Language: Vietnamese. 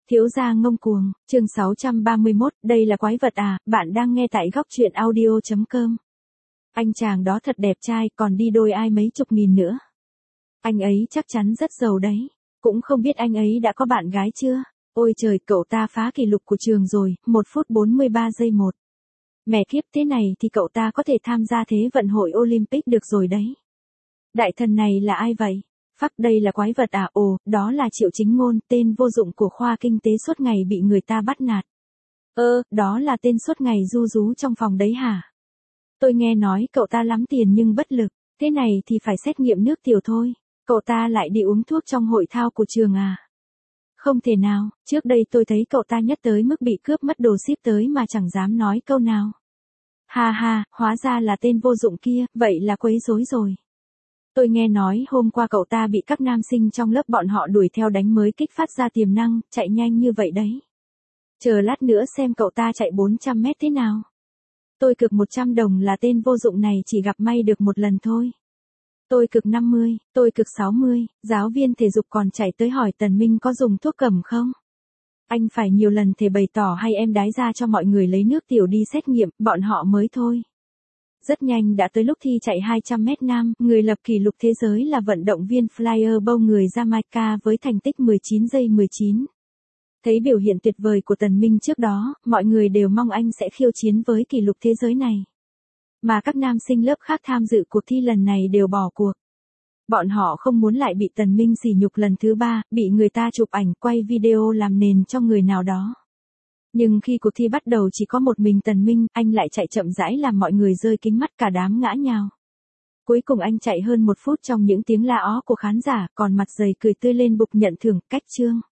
Thiếu gia ngông cuồng, chương 631, đây là quái vật à, bạn đang nghe tại góc truyện audio.com. Anh chàng đó thật đẹp trai, còn đi đôi ai mấy chục nghìn nữa. Anh ấy chắc chắn rất giàu đấy. Cũng không biết anh ấy đã có bạn gái chưa? Ôi trời, cậu ta phá kỷ lục của trường rồi, 1 phút 43 giây 1. Mẹ kiếp, thế này thì cậu ta có thể tham gia Thế vận hội Olympic được rồi đấy. Đại thần này là ai vậy? Phắc, đây là quái vật à? Ồ, đó là Triệu Chính Ngôn, tên vô dụng của khoa kinh tế suốt ngày bị người ta bắt nạt. Đó là tên suốt ngày ru rú trong phòng đấy hả? Tôi nghe nói cậu ta lắm tiền nhưng bất lực, thế này thì phải xét nghiệm nước tiểu thôi. Cậu ta lại đi uống thuốc trong hội thao của trường à? Không thể nào, trước đây tôi thấy cậu ta nhất tới mức bị cướp mất đồ ship tới mà chẳng dám nói câu nào. Ha ha, hóa ra là tên vô dụng kia, vậy là quấy rối rồi. Tôi nghe nói hôm qua cậu ta bị các nam sinh trong lớp bọn họ đuổi theo đánh mới kích phát ra tiềm năng, chạy nhanh như vậy đấy. Chờ lát nữa xem cậu ta chạy 400 mét thế nào. Tôi cực 100 đồng là tên vô dụng này chỉ gặp may được một lần thôi. Tôi cực 50, tôi cực 60, giáo viên thể dục còn chạy tới hỏi Tần Minh có dùng thuốc cầm không? Anh phải nhiều lần thể bày tỏ hay em đái ra cho mọi người lấy nước tiểu đi xét nghiệm, bọn họ mới thôi. Rất nhanh đã tới lúc thi chạy 200 mét nam, người lập kỷ lục thế giới là vận động viên Flyer người Jamaica với thành tích 19 giây 19. Thấy biểu hiện tuyệt vời của Tần Minh trước đó, mọi người đều mong anh sẽ khiêu chiến với kỷ lục thế giới này. Mà các nam sinh lớp khác tham dự cuộc thi lần này đều bỏ cuộc. Bọn họ không muốn lại bị Tần Minh sỉ nhục lần thứ 3, bị người ta chụp ảnh quay video làm nền cho người nào đó. Nhưng khi cuộc thi bắt đầu chỉ có một mình Tần Minh, anh lại chạy chậm rãi làm mọi người rơi kính mắt, cả đám ngã nhào. Cuối cùng anh chạy hơn 1 phút trong những tiếng la ó của khán giả, còn mặt dày cười tươi lên bục nhận thưởng, cách chương.